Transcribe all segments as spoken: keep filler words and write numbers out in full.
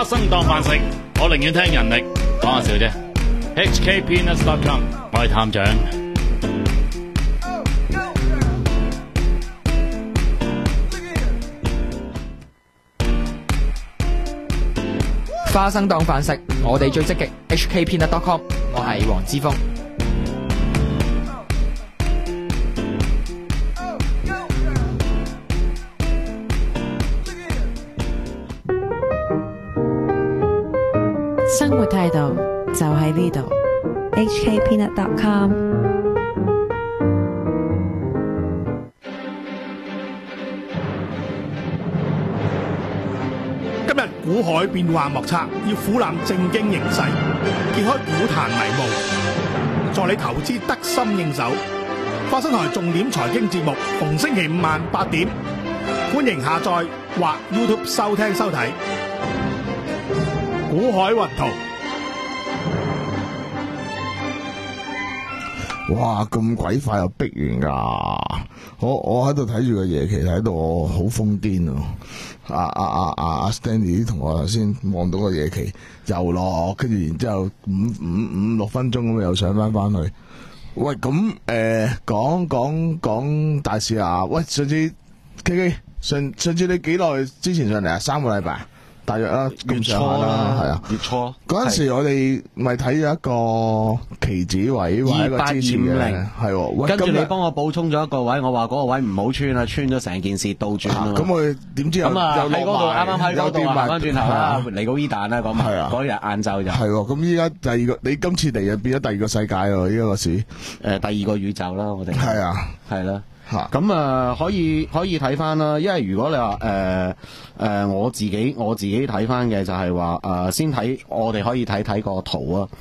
花生當飯食，我寧願聽人力，講下笑啫。H K Peanuts dot com， 我係探長。 花生當飯食，我哋最積極。H K Peanut dot com， 我係黃之鋒。 生活態度就喺呢度。H K Peanut dot com。 今日股海變幻莫測，要俯覽正經形勢，揭開股壇迷霧，助你投資得心應手。花生台重點財經節目，逢星期五晚八點，歡迎下載或 YouTube 收聽收睇。股海雲圖。 哇！咁鬼快又逼完噶，我我喺度睇住個夜期睇到我好瘋癲啊！阿阿阿阿阿 Stanley 啲同學頭先望到個夜期又落，跟住然之後五五五六分鐘咁又上翻翻去。喂，咁誒講講講大事啊！喂，上次 K K 上上次你幾耐之前上嚟啊？三個禮拜。大約啦， 月初啦，係啊，月初嗰陣時我哋咪睇咗一個期指位，或者一個支持嘅，係。 跟住你幫我補充咗一個位，我話嗰個位唔好穿啊，穿咗成件事倒轉啊。 咁我哋點知又咁啊？喺嗰度啱啱喺嗰度行翻轉頭啦，嚟個 V 彈啦，講埋嗰日晏晝就係。咁依家第二個，你今次嚟就變咗第二個世界咯，依家個市。 誒，第二個宇宙啦，我哋係啊， 係啦。咁啊，可以可以睇翻啦，因為如果你話誒誒，我自己我自己睇翻嘅就係話誒，先睇我哋可以睇睇個圖啊。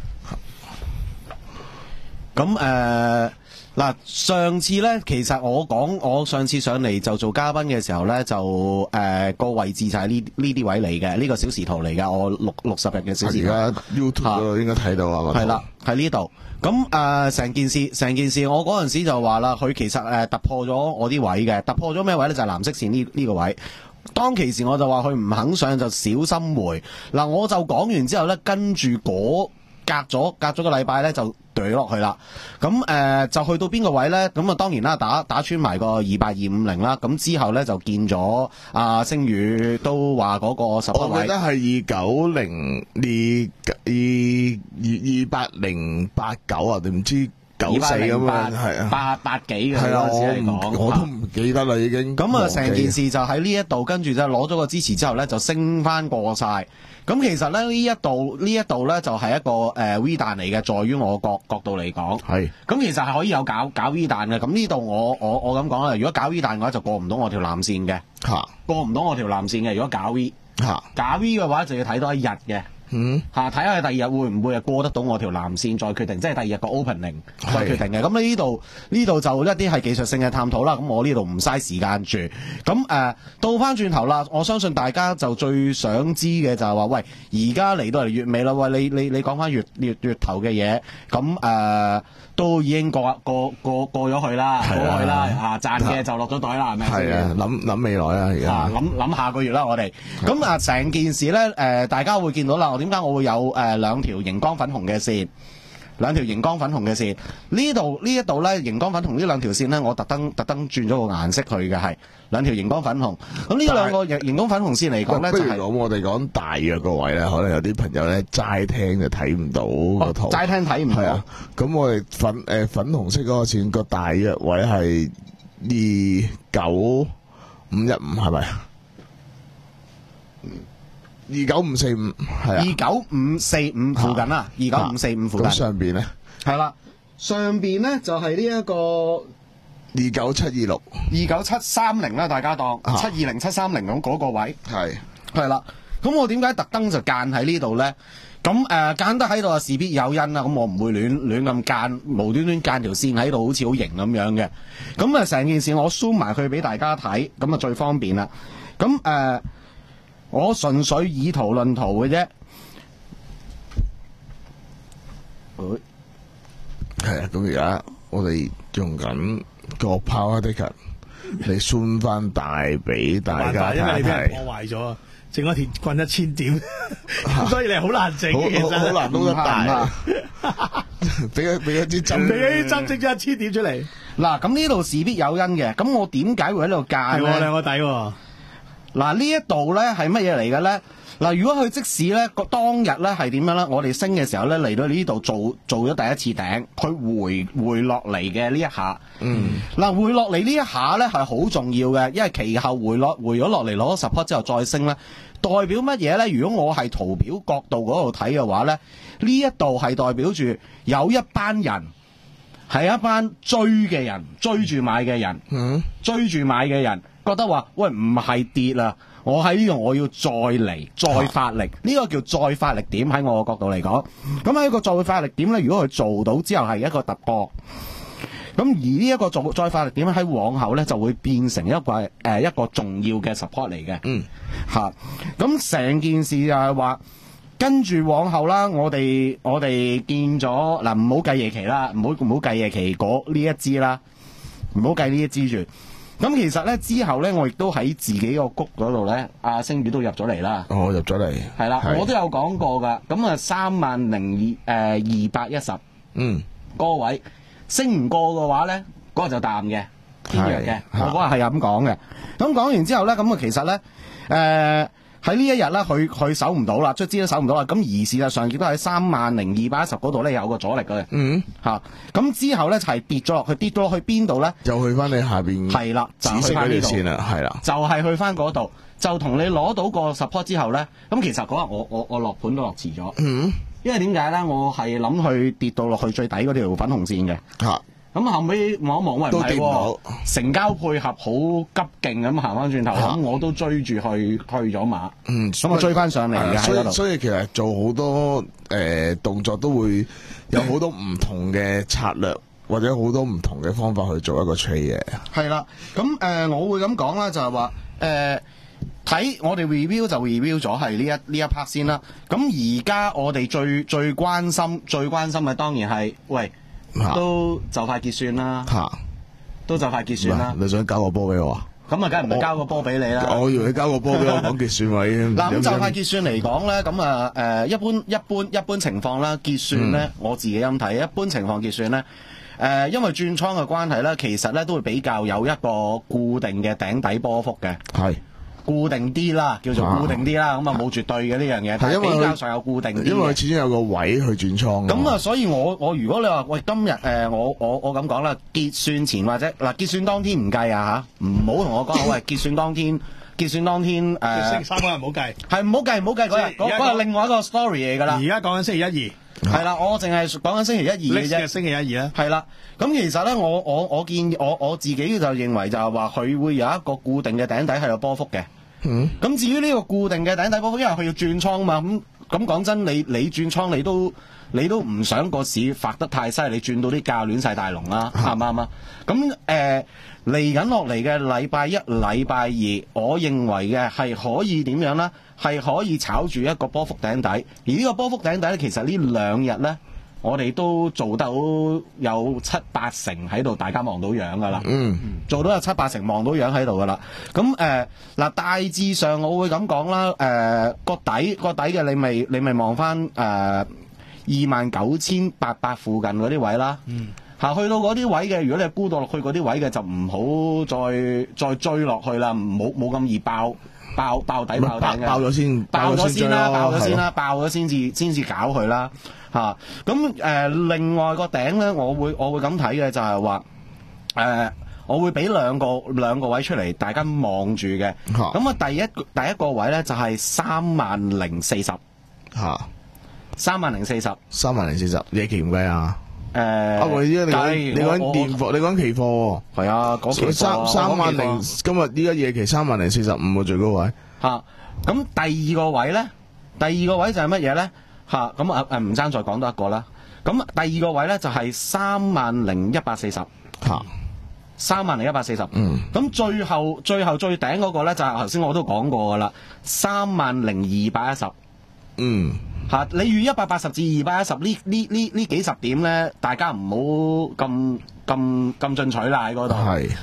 咁誒嗱，上次咧，其實我講我上次上嚟就做嘉賓嘅時候咧，就誒個、呃、位置就係呢呢啲位嚟嘅，呢、呢個小時圖嚟嘅，我六六十日嘅小時圖。 而家 YouTube 應該睇到啊， 係啦，喺呢度。咁誒，成、呃、件事，成件事，我嗰陣時就話啦，佢其實誒、呃、突破咗我啲位嘅，突破咗咩位咧？就係、是、藍色線呢呢個位。當其時我就話佢唔肯上就小心回。嗱，我就講完之後咧，跟住嗰隔咗隔咗個禮拜咧就懟落去啦。咁誒、呃、就去到邊個位咧？咁啊當然啦，打打穿埋個二八二五零啦。咁之後咧就見咗阿、呃、星宇都話嗰個十個位。 我記得係二九零二二二二八零八九啊，定唔知九四咁樣，係啊， 八八幾嘅係啊， 嗰陣時嚟講， 我都唔記得啦已經。 咁啊，成件事就喺呢一度，跟住就攞咗個支持之後咧，就升翻過晒。咁其實咧呢一度呢一度咧就係一個誒、呃、V 彈嚟嘅，在於我角角度嚟講，係。咁其實係可以有搞搞 V 彈嘅。咁呢度我我我咁講啦，如果搞 V 彈嘅話，就過唔到我條藍線嘅，嚇、啊，過唔到我條藍線嘅。如果搞 V 嚇、啊，搞 V 嘅話就要睇多一日嘅。嗯，嚇睇下第二日會唔會係過得到我條藍線再決定，即係第二日個 opening 再決定嘅。咁呢度呢度就一啲係技術性嘅探討啦。咁我呢度唔嘥時間住。咁誒、呃、到翻轉頭啦，我相信大家就最想知嘅就係話，喂，而家嚟到嚟月尾啦，喂，你你你講翻月月月頭嘅嘢，咁誒、呃、都已經過過過過咗去啦，過去啦，啊賺嘅就落咗袋啦，係咪？ 係啊，諗諗未來啊，而家諗諗下個月啦，我哋咁啊，成件事咧誒、呃，大家會見到啦。點解我會有誒兩條熒光粉紅嘅線？兩條熒光粉紅嘅線，呢度呢一度咧熒光粉紅呢兩條線咧，我特登特登轉咗個顏色去嘅，係兩條熒光粉紅。咁呢兩個熒光粉紅線嚟講咧，就係講我哋講大約個位咧，可能有啲朋友咧齋聽就睇唔到個圖， 齋、哦、聽睇唔到。係啊， 咁我哋粉誒、呃、粉紅色嗰個線個大約位係二九五一五，係咪啊？二九五四五係啊， 二九五四五附近啦，二九五四五附近。咁、 啊、上邊咧？ 係啦，上邊咧就係呢一個二九七二六， 二九七三零啦，大家當七二零七三零咁嗰個位。 係係啦，咁我點解特登就間喺呢度咧？咁誒間得喺度啊，事必有因啦。咁我唔會亂亂咁間，無端端間條線喺度，好似好型咁樣嘅。咁啊，成件事我 zoom 埋佢俾大家睇，咁啊最方便啦。咁誒。呃我純粹以圖論圖嘅啫， 係啊！咁而家我哋用緊個 Power Ticker 嚟算翻大俾大家睇睇。 因為你俾人破壞咗， 整咗鐵棍一千點，所以你係好難整嘅，其實好難撈得大。俾一俾一支針， 俾一支針整咗一千點出嚟。 嗱，咁呢度事必有因嘅，咁我點解會喺度戒係咧？ 喎，兩個底喎。 嗱，呢一度咧係乜嘢嚟嘅咧？嗱，如果佢即使咧個當日咧係點樣咧？我哋升嘅時候咧嚟到呢度做做咗第一次頂，佢回回落嚟嘅呢一下，嗯，嗱回落嚟呢一下咧係好重要嘅，因為其後回落回咗落嚟攞咗 support 之後再升咧，代表乜嘢咧？如果我係圖表角度嗰度睇嘅話咧，呢一度係代表住有一班人係一班追嘅人，追住買嘅人，嗯，追住買嘅人覺得話喂唔係跌啦。我喺呢度我要再嚟再發力，呢、啊、個叫再發力點喺我嘅角度嚟講。咁喺個再發力點咧，如果佢做到之後係一個突破，咁而呢一個做再發力點喺往後咧就會變成一個誒、呃、一個重要嘅 support 嚟嘅。嗯，嚇。咁成件事就係話跟住往後啦，我哋我哋見咗嗱，唔好計夜期啦，唔好唔好計夜期嗰呢一支啦，唔好計呢一支住。咁其實咧之後咧，我亦都喺自己個谷嗰度咧，阿星宇都入咗嚟啦。 哦，入咗嚟。 係啦，我都有講過噶。咁啊，三萬零二誒二百一十，嗯，嗰個位升唔過嘅話咧，嗰、嗰個就淡嘅，偏弱嘅。我嗰日係咁講嘅。咁講完之後咧，咁啊其實咧，誒喺呢一日咧，佢佢守唔到啦，卒之都守唔到啦。咁而事實上亦都喺三萬零二百一十嗰度咧有個阻力嘅。嗯，嚇。咁之後咧就係跌咗落去，跌到去邊度咧？ 就去翻你下邊。 係啦，就去翻呢度先啦，係啦。 就係去翻嗰度，就同你攞到個 support 之後咧，咁其實嗰日我我我落盤都落遲咗。嗯。因為點解咧？我係諗去跌到落去最底嗰條粉紅線嘅。嚇。咁後尾望一望，喂唔係喎，成交配合好急勁咁行翻轉頭，咁我都追住去去咗馬，嗯，咁我追翻上嚟嘅。 所以所以其實做好多誒、呃、動作都會有好多唔同嘅策略，或者好多唔同嘅方法去做一個 trade 嘅。 係啦，咁誒、呃、我會咁講啦，就係話誒睇我哋 review 就 review 咗係呢一呢一 part 先啦。咁而家我哋最最關心最關心嘅當然係喂。都就快結算啦，都就快結算啦。 你想交個波俾我啊？ 咁啊，梗係唔係交個波俾你啦。 我以為你交個波俾我講結算位。 嗱，咁就快結算嚟講咧，咁啊誒，一般一般一般情況啦，結算咧，嗯、我自己咁睇，一般情況結算咧，誒、呃，因為轉倉嘅關係咧，其實咧都會比較有一個固定嘅頂底波幅嘅。係。固定啲啦，叫做固定啲啦，咁啊冇絕對嘅呢樣嘢，但係比較上有固定啲。 因為佢始終有個位去轉倉。 咁啊，所以我我如果你話喂今日誒、呃、我我我咁講啦，結算前或者嗱結算當天唔計啊嚇，唔好同我講喂結算當天結算當天誒。 呃、星期三嗰日唔好計。係唔好計唔好計嗰日，嗰嗰係另外一個 story 嚟㗎啦。 而家講緊星期一二。 係啦，我淨係講緊星期一二嘅啫。 星期一二啦。 係啦，咁其實咧，我我我建議我我自己就認為就係話佢會有一個固定嘅頂底係有波幅嘅。咁、嗯、至於呢個固定嘅頂底波幅，因為佢要轉倉嘛，咁咁講真，你你轉倉你都你都唔想個市發得太犀利，你轉到啲價亂晒大龍啦，啱唔啱啊？咁誒嚟緊落嚟嘅禮拜一、禮拜二，我認為嘅係可以點樣咧？係可以炒住一個波幅頂底，而呢個波幅頂底咧，其實呢兩日咧。我哋都做到有七八成喺度，大家望到樣噶啦。嗯，做到有七八成望到樣喺度噶啦。咁誒嗱，大致上我會咁講啦。誒、呃、個底個底嘅，你咪你咪望翻誒二萬九千八百附近嗰啲位啦。嗯，嚇去到嗰啲位嘅，如果你係沽到落去嗰啲位嘅，就唔好再再追落去啦，冇冇咁易爆爆爆底爆頂嘅。 爆咗先， 爆咗先啦，爆咗先啦，爆咗先至先至搞佢啦。嚇咁誒，另外個頂咧，我會我會咁睇嘅就係話誒，我會俾兩個兩個位出嚟，大家望住嘅。咁啊，第一第一個位咧就係三萬零四十嚇，三萬零四十， 三萬零四十，夜期唔計啊？ 誒， 啊，我依家你講你講現貨，你講期貨喎。 係啊，嗰期貨三三萬零，今日依家夜期三萬零四十五個最高位嚇。咁第二個位咧，第二個位就係乜嘢咧？嚇咁啊誒唔爭再講多一個啦。咁第二個位咧就係三萬零一百四十嚇，三萬零一百四十。嗯。咁最後最後最頂嗰個咧就係頭先我都講過噶啦，三萬零二百一十。嗯。嚇，你預一百八十至二百一十呢呢呢呢幾十點咧，大家唔好咁咁咁進取啦喺嗰度。係。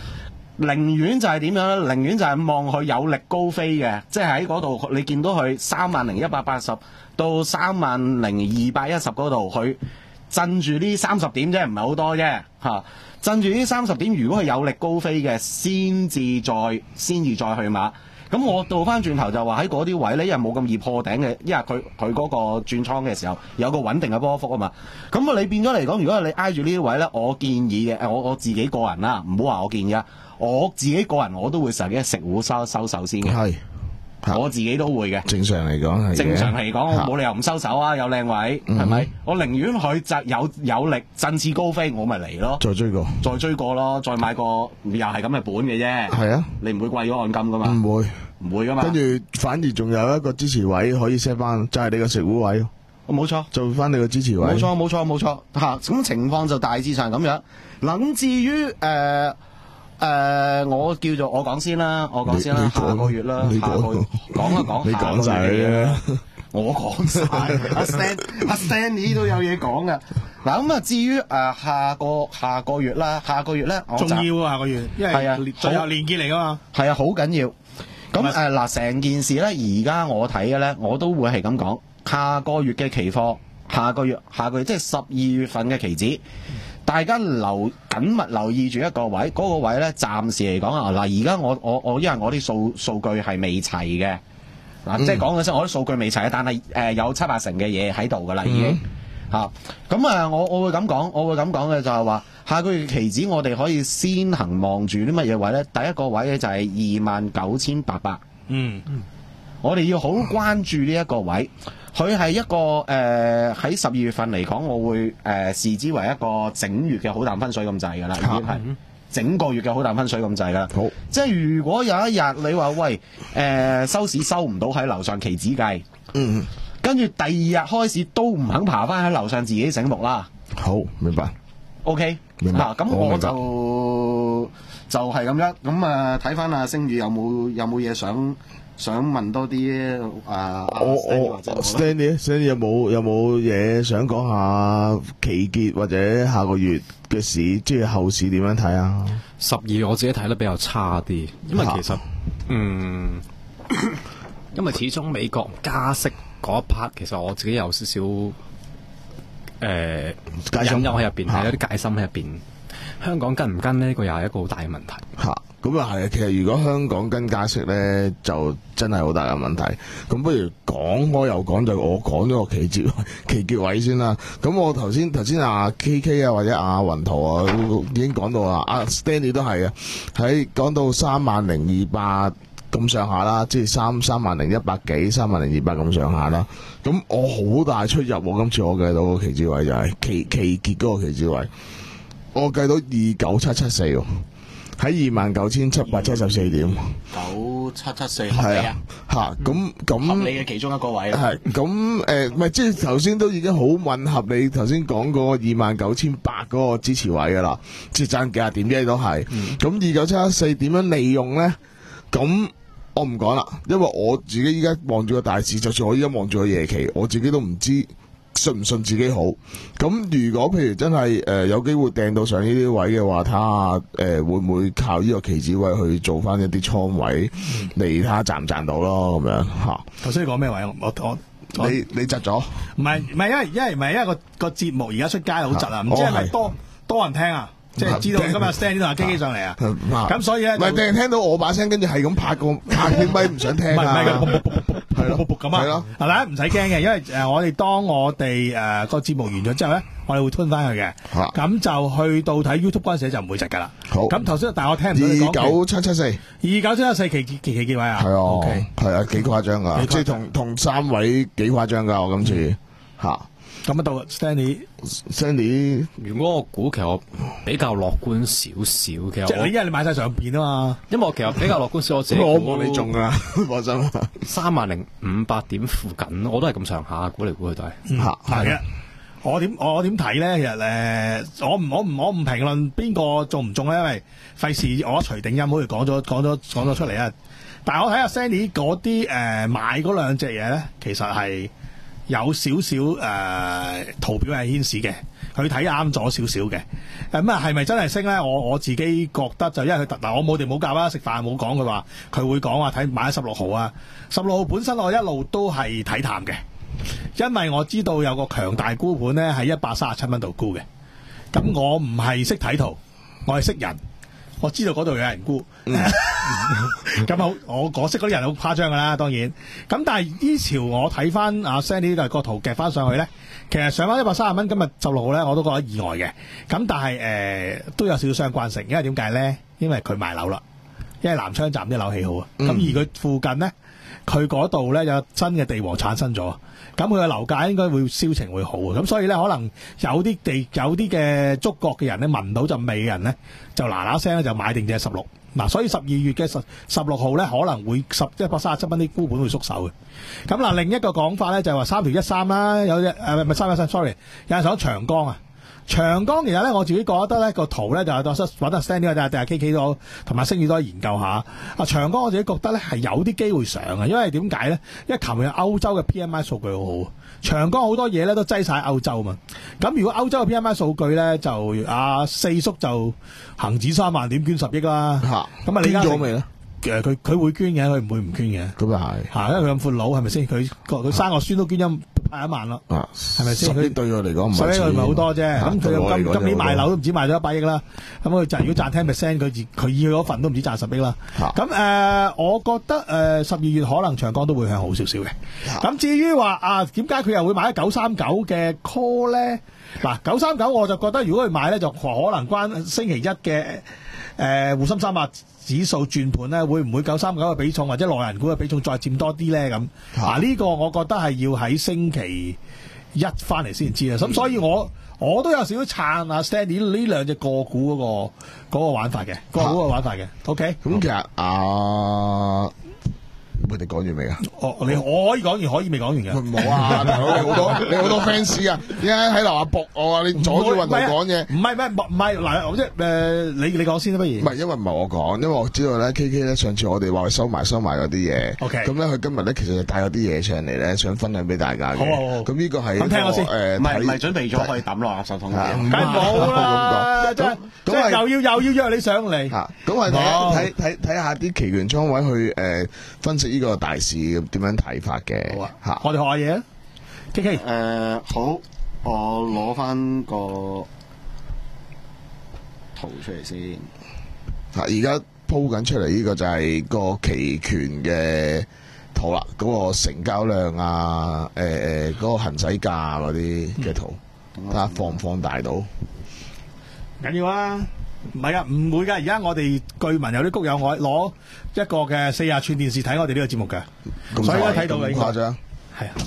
寧願就係點樣咧？寧願就係望佢有力高飛嘅，即係喺嗰度你見到佢三萬零一百八十到三萬零二百一十嗰度，佢震住呢三十點啫，唔係好多啫嚇。震住呢三十點，如果係有力高飛嘅，先至再先至再去馬。咁我倒翻轉頭就話喺嗰啲位咧，因為冇咁易破頂嘅，因為佢佢嗰個轉倉嘅時候有個穩定嘅波幅啊嘛。咁啊，你變咗嚟講，如果你挨住呢啲位咧，我建議嘅誒，我我自己個人啦，唔好話我建議啊，我自己個人我都會成日食糊收收手先嘅。係。我自己都會嘅， 正常嚟講係。 正常嚟講，我冇理由唔收手啊！有靚位，係咪、嗯？我寧願佢就有有力振翅高飛，我咪嚟咯。再追過，再追過咯，再買個又係咁嘅本嘅啫。係啊，你唔會貴咗按金噶嘛？唔會，唔會噶嘛。跟住反而仲有一個支持位可以 set 翻，就係、是、你個食糊位。冇錯，做翻你個支持位。冇錯，冇錯，冇錯。嚇，咁情況就大致上咁樣。嗱，咁至於誒。呃誒、呃，我叫做我講先啦，我講先啦，下個月啦，下個月講一講，你講晒啦，我講晒，阿 Stan 阿 Stanley 都有嘢講噶。嗱，咁啊，至於誒、呃、下個下個月啦，下個月咧，重要啊，下個月，因為係啊，最後連結嚟噶嘛，係啊，好緊要。咁誒嗱，成、呃、件事咧，而家我睇嘅咧，我都會係咁講，下個月嘅期貨，下個月下個月即係十二月份嘅期指。大家留緊密留意住一個位，嗰、那個位咧，暫時嚟講啊，嗱，而家我我我因為我啲數數據係未齊嘅，嗱、嗯，即係講嘅先，我啲數據未齊嘅，但係誒、呃、有七八成嘅嘢喺度噶啦，已經嚇。咁啊，我我會咁講，我會咁講嘅就係話，下個月期指我哋可以先行望住啲乜嘢位咧？第一個位咧就係二萬九千八百，嗯，我哋要好關注呢一個位。佢係一個誒喺十二月份嚟講，我會誒、呃、視之為一個整月嘅好淡分水咁滯㗎啦，已經係整個月嘅好淡分水咁滯㗎啦。好，即係如果有一日你話喂誒、呃、收市收唔到喺樓上期指計，嗯，跟住第二日開市都唔肯爬翻喺樓上，自己醒目啦。好，明白。OK，明白。咁、啊、我就就係、是、咁樣。咁啊睇翻阿星宇有冇有冇嘢想？想問多啲啊，我我 Stanley，Stanley 有冇有冇嘢想講下期結或者下個月嘅市，即係後市點樣睇啊？十二我自己睇得比較差啲，因為其實嗯，因為始終美國加息嗰一 part，其實我自己有少少誒戒心喺入邊，係有啲戒心喺入邊。香港跟唔跟呢？呢個又係一個好大嘅問題。嚇，咁啊係啊！其實如果香港跟加息咧，就真係好大嘅問題。咁不如講開又講，就我講咗個期結期結位先啦。咁我頭先頭先阿 K K 啊，或者阿雲圖啊，已經講到啦。阿 Stanley 都係啊，喺講到三萬零二百咁上下啦，即係三三萬零一百幾，三萬零二百咁上下啦。咁我好大出入喎，今次我計到個期結位就係期期結嗰個期結位。我計到二九七七四喎，喺二萬九千七百七十四點。九七七四係啊，嚇咁咁合理嘅其中一個位。係咁誒，唔係即係頭先都已經好吻合你頭先講嗰個二萬九千八嗰個支持位㗎啦，即係爭幾廿點啫都係。咁二九七七四點樣利用咧？咁我唔講啦，因為我自己依家望住個大市，就算我依家望住個夜期，我自己都唔知信唔信自己好。咁如果譬如真係誒、呃、有機會掟到上呢啲位嘅話，睇下誒會唔會靠呢個期指位去做翻一啲倉位嚟睇下賺唔賺到咯咁樣嚇。頭先你講咩位？我我你你窒咗？唔係唔係，因為因為唔係因為個個節目而家出街好窒啊，唔知係咪多多人聽啊？即係知道今日 Stanley 同阿基基上嚟啊，咁所以咧，唔係淨係聽到我把聲，跟住係咁拍個拍啲咪唔想聽啊，係咯，咁啊，係咯，嗱，大家唔使驚嘅，因為誒我哋當我哋誒個節目完咗之後咧，我哋會吞翻佢嘅，咁就去到睇 YouTube 嗰陣時就唔會窒噶啦。好，咁頭先但係我聽唔到你講二九七七四，二九七七四期期期幾位啊？係啊，係啊，幾誇張噶，即係同同三位幾誇張噶，我今次吓。咁啊，到 Stanley，Stanley， 如果我估其實我比較樂觀少少嘅，即係你因為你買晒上邊啊嘛，因為我其實比較樂觀少，我自己我冇你中啊，放心，三萬零五百點附近，我都係咁上下，估嚟估去都係，吓係嘅。我點我點睇咧？其實誒，我唔我唔我唔評論邊個中唔中咧，因為費事我一錘定音，好似講咗講咗講咗出嚟啊。但係我睇下 Stanley 嗰啲誒買嗰兩隻嘢咧，其實係有少少誒圖表係顯示嘅， 佢睇啱咗少少嘅。咁啊係咪真係升咧？我我自己覺得就因為佢嗱我冇哋冇教啦，食飯冇講佢話佢會講話睇買十六號啊，十六號本身我一路都係睇淡嘅，因為我知道有個強大沽盤咧喺一百三十七蚊度沽嘅。咁我唔係識睇圖，我係識人。我知道嗰度有人沽，咁好、嗯，我我識嗰啲人好誇張噶啦，當然。咁但係呢潮我睇翻阿 Sandy 呢個圖夾翻上去咧，其實上翻一百三十蚊，今日十六號咧我都覺得意外嘅。咁但係誒、呃、都有少少相關性，因為點解咧？因為佢賣樓啦，因為南昌站啲樓起好啊。咁、嗯、而佢附近咧，佢嗰度咧有新嘅地王產生咗。咁佢嘅樓價應該會銷情會好啊，咁所以咧可能有啲地有啲嘅觸覺嘅人咧聞到陣味嘅人咧就嗱嗱聲咧就買定隻十六嗱，所以十二月嘅十十六號咧可能會十一百三十七蚊啲沽盤會縮手嘅。咁嗱另一個講法咧就係話三條一三啦，有隻誒唔係三一三 sorry 有人想長江啊。長江其實咧，我自己覺得咧個圖咧就係揾阿 Stanley 或者定係 K K 都同埋星宇都可以研究下。啊長江我自己覺得咧係有啲機會上嘅，因為點解咧？因為琴日歐洲嘅 P M I 數據好好，長江好多嘢咧都擠晒喺歐洲嘛。咁如果歐洲嘅 P M I 數據咧就阿四叔就恒指三萬點捐十億啦。嚇咁啊，你捐咗未咧？誒佢佢會捐嘅，佢唔會唔捐嘅。咁又係嚇，因為佢咁闊佬係咪先？佢佢生個孫都捐咗派一萬咯，係咪先？佢對佢嚟講唔係，所以佢唔係好多啫。咁佢今今年賣樓都唔止賣咗一百億啦。咁佢就如果賺 ten percent， 佢佢要嗰份都唔止賺十億啦。咁誒、呃，我覺得誒十二月可能長江都會向好少少嘅。咁至於話啊，點解佢又會買咗九三九嘅 call 咧？嗱，九三九我就覺得如果佢買咧，就可能關星期一嘅。誒滬深三百指數轉盤咧，會唔會九三九嘅比重或者內銀股嘅比重再佔多啲咧？咁啊呢個我覺得係要喺星期一翻嚟先知啦。咁、嗯、所以我我都有少少撐啊 Stanley 呢兩隻個股嗰、嗰個嗰個玩法嘅個股嘅玩法嘅。OK，咁其實啊。佢哋講完未啊？哦，你我可以講完，可以未講完嘅。冇啊，大佬你好多你好多 fans 啊！而家喺樓下搏我啊！你阻住運動講嘢。唔係唔係唔係嗱，即係誒，你你講先啦，不如。唔係，因為唔係我講，因為我知道咧 K K 咧上次我哋話佢收埋收埋嗰啲嘢。OK。咁咧佢今日咧其實就帶咗啲嘢上嚟咧，想分享俾大家嘅。好好好。咁呢個係咁聽我先。誒，唔係唔係準備咗可以抌落垃圾桶嘅。梗係冇啦，即係即係又要又要約你上嚟。嚇，咁係睇睇睇睇下啲期權倉位去誒分析。呢個大市點樣睇法嘅？好啊，嚇！我哋學下嘢啊，K K。誒好，我攞翻個圖出嚟先。嚇！而家鋪緊出嚟呢個就係個期權嘅圖啦，嗰、嗰個成交量啊，誒誒嗰個行使價嗰啲嘅圖，睇下、嗯、放唔放大到？緊要啊！唔係啊，唔會噶。而家我哋據聞有啲谷友我攞一個嘅四廿寸電視睇我哋呢個節目嘅，所以而家睇到嘅。咁誇張？係啊。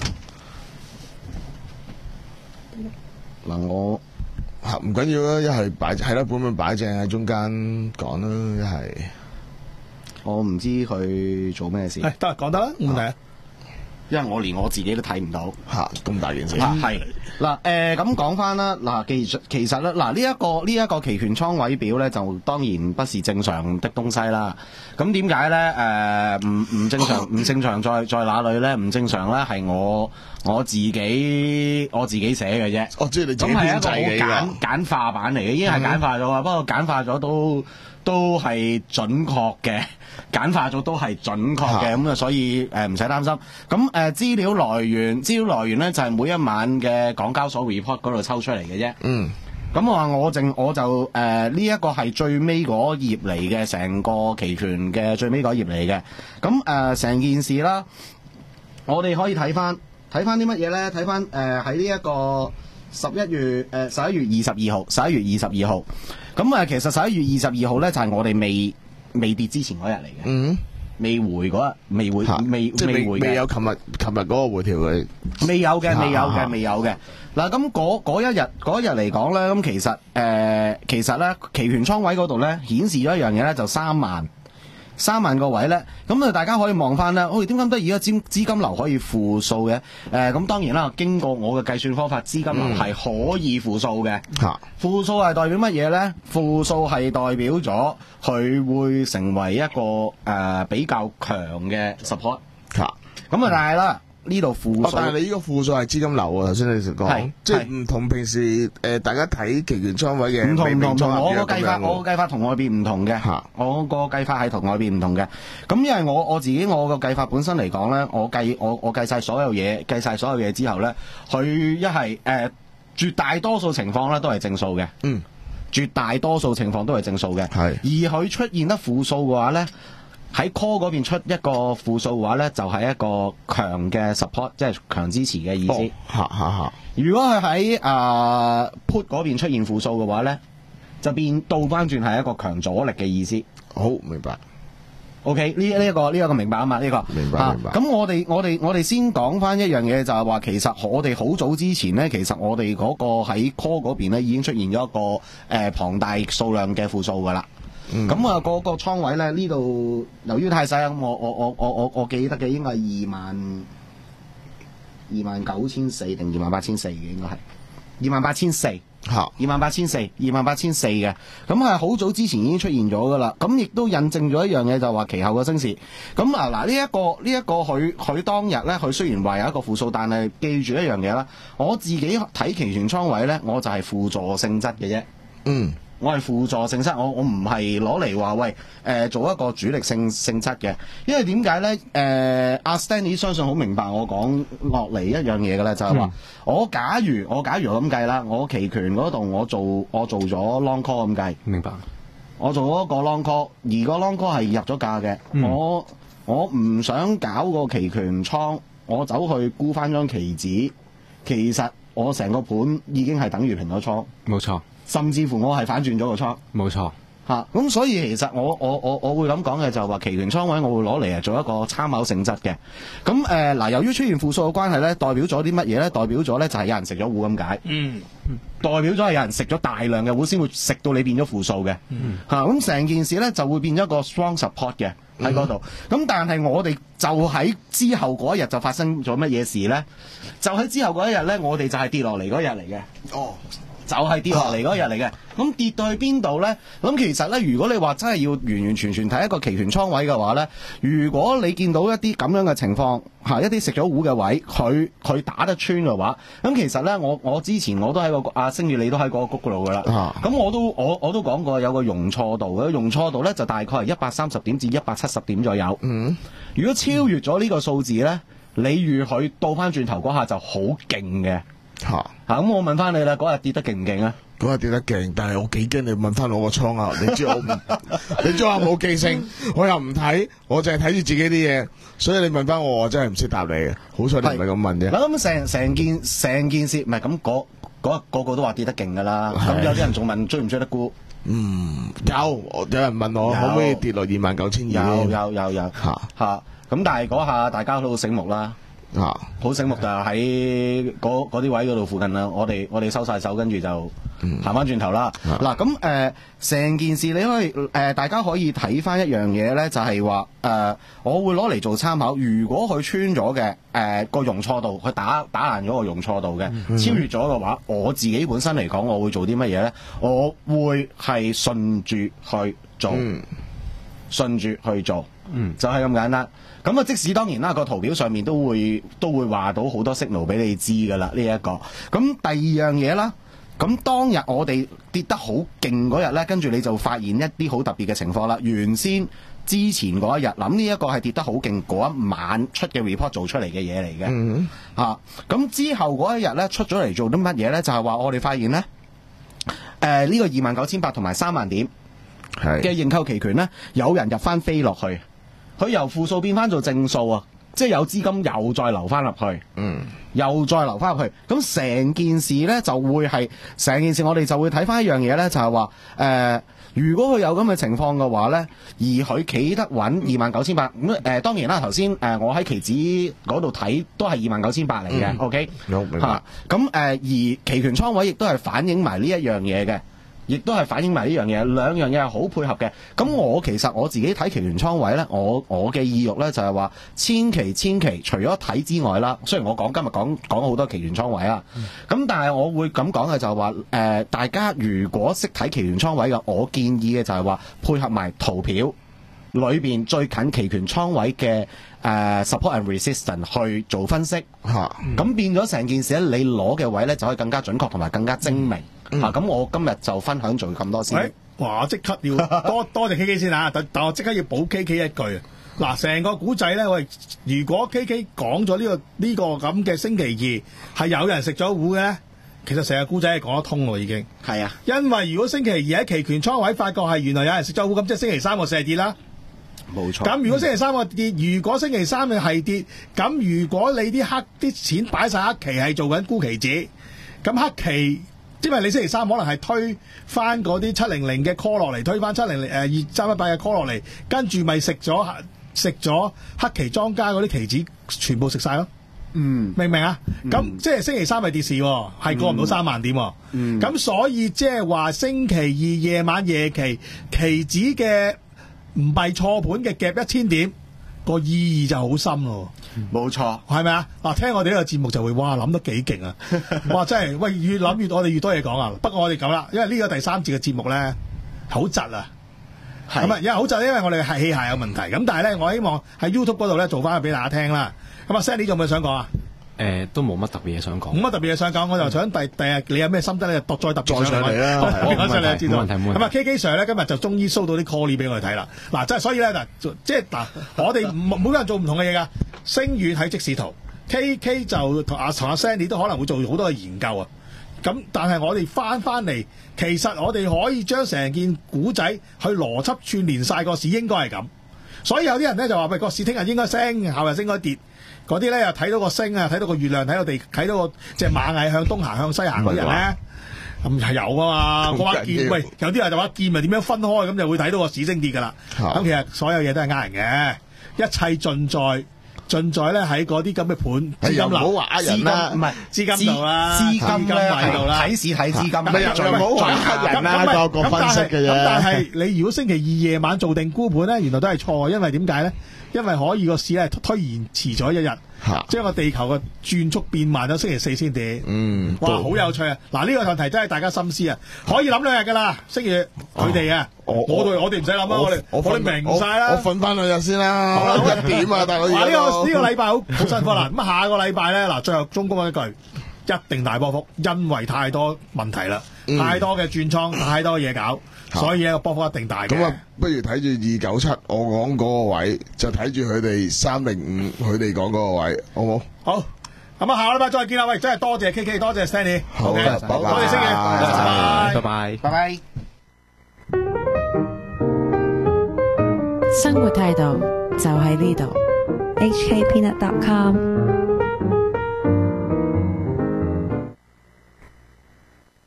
嗱，我唔緊要啦，一係擺係啦，本本擺正喺中間講啦，一係。我唔知佢做咩事。係得，講得啦，冇問題啊。因為我連我自己都睇唔到嚇，咁大件事嚇係嗱誒咁講翻啦嗱，其實其實咧嗱呢一個呢一個期權倉位表咧，就當然不是正常的東西啦。咁點解咧誒唔唔正常唔正常在在哪裏咧？唔正常咧係我我自己我自己寫嘅啫。哦，即係你自己編製嘅。咁係一個好簡簡化版嚟嘅，已經係簡化咗啊。不過簡化咗都都係準確嘅。簡化咗都係準確嘅，咁啊所以誒唔使擔心。咁誒資料來源資料來源咧就係每一晚嘅港交所 report 嗰度抽出嚟嘅啫。嗯。咁我話我淨我就誒呢一個係最尾嗰頁嚟嘅，成個期權嘅最尾嗰頁嚟嘅。咁誒成件事啦，我哋可以睇翻睇翻啲乜嘢咧？睇翻誒喺呢一個十一月誒十一月二十二號十一月二十二號。咁啊其實十一月二十二號咧就係我哋未。未跌之前嗰日嚟嘅，嗯，未回嗰日，未回，未即係未回嘅，未有琴日琴日嗰個回調嘅，未有嘅，未有嘅，未有嘅。嗱，咁嗰嗰一日嗰一日嚟講咧，咁其實誒、呃，其實咧期權倉位嗰度咧顯示咗一樣嘢咧，就三萬。三萬個位咧，咁啊大家可以望翻咧，喂點解得而家資資金流可以負數嘅？誒、呃、咁當然啦，經過我嘅計算方法，資金流係可以負數嘅。嚇、嗯，負數係代表乜嘢咧？負數係代表咗佢會成為一個誒、呃、比較強嘅 support。嚇、嗯，咁啊但係啦， 呢度負數， 哦但係你呢個負數係資金流啊，頭先你講係， 即係唔同平時誒、呃、大家睇期權倉位嘅唔同唔同， 明明倉我個計法咁樣喎我個計法同外邊唔同嘅，我個計法係同外邊唔同嘅。咁因為我我自己我個計法本身嚟講咧，我計我我計晒所有嘢，計晒所有嘢之後咧，佢一係誒絕大多數情況咧都係正數嘅， 嗯， 絕大多數情況都係正數嘅， 係。 而佢出現得負數嘅話咧，喺 call 嗰邊出一個負數嘅話咧，就係、是、一個強嘅 support， 即係強支持嘅意思。 嚇嚇嚇！ 如果佢喺啊 put 嗰邊出現負數嘅話咧，就變倒翻轉係一個強阻力嘅意思。 好，明白。 OK，呢呢一個呢一、這個明白啊嘛？呢、這個明白、 啊、 明白。 咁我哋我哋我哋先講翻一樣嘢，就係話其實我哋好早之前咧，其實我哋嗰個喺 call 嗰邊咧已經出現咗一個誒、呃、龐大數量嘅負數噶啦。咁啊，嗰個倉位咧，呢度由於太細啊，咁我我我我我我記得嘅應該係二萬二萬九千四定二萬八千四嘅，應該係二萬八千四，二萬八千四，二萬八千四嘅。咁係好早之前已經出現咗噶啦。咁亦都印證咗一樣嘢，就話其後嘅升市。咁啊嗱，呢一個呢一個佢佢當日咧，佢雖然話有一個負數，但係記住一樣嘢啦，我自己睇期權倉位咧，我就係輔助性質嘅啫。 嗯。 我係輔助性質，我我唔係攞嚟話喂誒、呃、做一個主力性性質嘅，因為點解咧？誒、呃、阿 Stanley 相信好明白我講落嚟一樣嘢嘅咧，就係、是、話、嗯、我假如我假如我咁計啦，我期權嗰度我做我做咗 long call 咁計， 明白？ 我做咗個 long call，而個 long call 係入咗價嘅， 嗯、 我我唔想搞個期權倉，我走去沽翻張期指，其實我成個盤已經係等於平咗倉， 冇錯。 甚至乎我係反轉咗個倉， 冇錯嚇。咁、啊、所以其實我我我我會咁講嘅就係話期權倉位我會攞嚟啊做一個參考性質嘅。咁誒嗱，由於出現負數嘅關係咧，代表咗啲乜嘢咧？代表咗咧就係有人食咗糊咁解。嗯，代表咗係有人食咗大量嘅糊先會食到你變咗負數嘅。嗯，嚇咁成件事咧就會變咗一個 strong support 嘅喺嗰度。咁、嗯、但係我哋就喺之後嗰一日就發生咗乜嘢事咧？就喺之後嗰一日咧，我哋就係跌落嚟嗰日嚟嘅。哦。就係跌落嚟嗰日嚟嘅，咁跌到去邊度呢？咁其實呢，如果你話真係要完完全全睇一個期權倉位嘅話呢，如果你見到一啲咁樣嘅情況，嚇一啲食咗糊嘅位，佢佢打得穿嘅話，咁其實呢，我我之前我都喺個阿星宇，你都喺嗰個谷度噶啦，咁、啊、我都我我都講過有個容錯度嘅，容錯度呢就大概係一百三十點至一百七十點左右。嗯，如果超越咗呢個數字呢，你預佢倒翻轉頭嗰下就好勁嘅。吓吓咁，我問翻你啦，嗰日跌得勁唔勁啊？ 嗰日跌得勁，但係我幾驚你問翻我個倉啊！你知我唔，你知我冇記性，我又唔睇，我淨係睇住自己啲嘢，所以你問翻我，我真係唔識答你嘅。好彩你唔係咁問啫。嗱咁成成件成件事，唔係咁嗰嗰個個都話跌得勁噶啦。咁有啲人仲問追唔追得沽？嗯，有有人問我可唔可以跌落二萬九千二？ 有有有有吓吓。咁但係嗰下大家都好醒目啦。啊！好醒目就喺嗰啲位嗰度附近啦，我哋我哋收晒手，跟住就行翻轉頭啦。嗱咁誒，成件事你可以誒、呃，大家可以睇翻一樣嘢咧，就係話誒，我會攞嚟做參考。如果佢穿咗嘅誒個容錯度，佢打打爛咗個容錯度嘅，嗯、超越咗嘅話，我自己本身嚟講，我會做啲乜嘢咧？我會係順住去做，嗯、順住去做，嗯、就係咁簡單。咁啊，即使當然啦，個圖表上面都會都會話到好多 signal 俾你知㗎啦，呢、這、一個。咁第二樣嘢啦，咁當日我哋跌得好勁嗰日咧，跟住你就發現一啲好特別嘅情況啦。原先之前嗰一日，諗呢一個係跌得好勁嗰一晚出嘅 report 做出嚟嘅嘢嚟嘅。嗯。嚇、啊，咁之後嗰一日咧出咗嚟做啲乜嘢咧？就係、是、話我哋發現咧，誒、呃、呢、這個二萬九千八同埋三萬點嘅認購期權咧，有人入翻飛落去。佢由負數變翻做正數啊！即係有資金又再流翻入去，嗯，又再流翻入去，咁成件事咧就會係成件事，我哋就會睇翻一樣嘢咧，就係話誒，如果佢有咁嘅情況嘅話咧，而佢企得穩二萬九千八，咁誒當然啦，頭先誒我喺期指嗰度睇都係二萬九千八嚟嘅，OK，好明白。咁誒而期權倉位亦都係反映埋呢一樣嘢嘅。亦都係反映埋呢樣嘢，兩樣嘢係好配合嘅。咁我其實我自己睇期權倉位咧，我我嘅意欲咧就係話，千祈千祈除咗睇之外啦，雖然我講今日講講好多期權倉位啦，咁、嗯、但係我會咁講嘅就係話，誒、呃、大家如果識睇期權倉位嘅，我建議嘅就係話配合埋圖表， 裏邊最近期權倉位嘅誒、呃、support and resistance 去做分析嚇，咁、 嗯、變咗成件事咧，你攞嘅位咧就可以更加準確同埋更加精明嚇。咁、 嗯啊、我今日就分享做咁多先。 哇！我即刻要多多謝 K K 先啊！但但我即刻要補 K K 一句。嗱，成個古仔咧，喂，如果 K K 講咗呢個呢、這個咁嘅星期二係有人食咗糊嘅咧，其實成個古仔係講得通喎已經。 係啊， 因為如果星期二喺期權倉位發覺係原來有人食咗糊，咁即係星期三個四係跌啦。 冇錯。 咁如果星期三個跌，如果星期三嘅係跌，咁如果你啲黑啲錢擺晒黑期係做緊沽期指，咁黑期。因為你星期三可能係推翻嗰啲七零零嘅 call 落嚟，推翻七零零誒二三一八嘅 call 落嚟，跟住咪食咗食咗黑期莊家嗰啲期指，全部食晒咯。嗯，明唔明啊？咁、嗯、即係星期三係跌市，係過唔到三萬點。嗯，咁所以即係話星期二夜晚夜期期指嘅唔係錯盤嘅夾一千點，個意義就好深咯。 冇錯， 係咪啊？嗱，聽我哋呢個節目就會哇諗得幾勁啊！哇，真係喂，越諗越我哋越多嘢講啊！不過我哋咁啦，因為呢個第三節嘅節目咧好窒啊，咁啊，因為好窒，因為我哋係器械有問題。咁但係咧，我希望喺 YouTube 嗰度咧做翻俾大家聽啦。咁啊 Sandy 仲有冇想講啊？ 誒，都冇乜特別嘢想講。 冇乜特別嘢想講，我就想第第日你有咩心得咧，再特別再上嚟啦， 講上嚟就知道。 冇問題，冇問題。 咁啊 K K Sir 咧今日就終於 show 到啲 call 俾我哋睇啦。嗱，即係所以咧嗱，即係嗱，我哋每個人做唔同嘅嘢㗎。星遠喺即時圖 ，K K 就同阿同阿 Sandy 都可能會做好多嘅研究啊。咁但係我哋翻翻嚟，其實我哋可以將成件古仔去邏輯串連晒個市，應該係咁。所以有啲人咧就話喂，個市聽日應該升，後日應該跌。嗰啲咧又睇到個星啊，睇到個月亮，睇到地，睇到個隻螞蟻向東行向西行嗰啲人咧，咁係有啊嘛。我話劍，喂，有啲人就話劍咪點樣分開，咁就會睇到個市升跌噶啦。咁、啊、其實所有嘢都係呃人嘅，一切盡在盡在咧喺嗰啲咁嘅盤資金流， 唔好話呃人啦， 唔係資金度啦， 資金喺度啦， 睇市睇資金， 唔係又唔好話呃人啦，個個分析嘅啫。 咁但係你如果星期二夜晚做定沽盤咧，原來都係錯，因為點解咧？因為可以個市咧推延遲咗一日，將個地球嘅轉速變慢咗，星期四先跌。嗯，哇，好有趣啊！嗱，呢個問題真係大家心思啊，可以諗兩日噶啦。星期佢哋啊，我我哋我哋唔使諗啊，我哋我哋明晒啦。 我瞓翻兩日先啦，好啦，一點啊，大佬。 嗱，呢個呢個禮拜好好辛苦啦。咁下個禮拜咧，嗱，最後中公一句，一定大波幅，因為太多問題啦，太多嘅轉倉，太多嘢搞。所以呢個波幅一定大嘅。 咁啊，不如睇住二九七，我講嗰個位，就睇住佢哋三零五，佢哋講嗰個位，好冇？ 好。咁啊，下個禮拜再見啦。喂，真係多謝 K K， 多謝 Stanley。 好嘅，拜拜。 多謝星爺，拜拜拜， 拜拜。 生活態度就喺呢度。H K Peanut dot com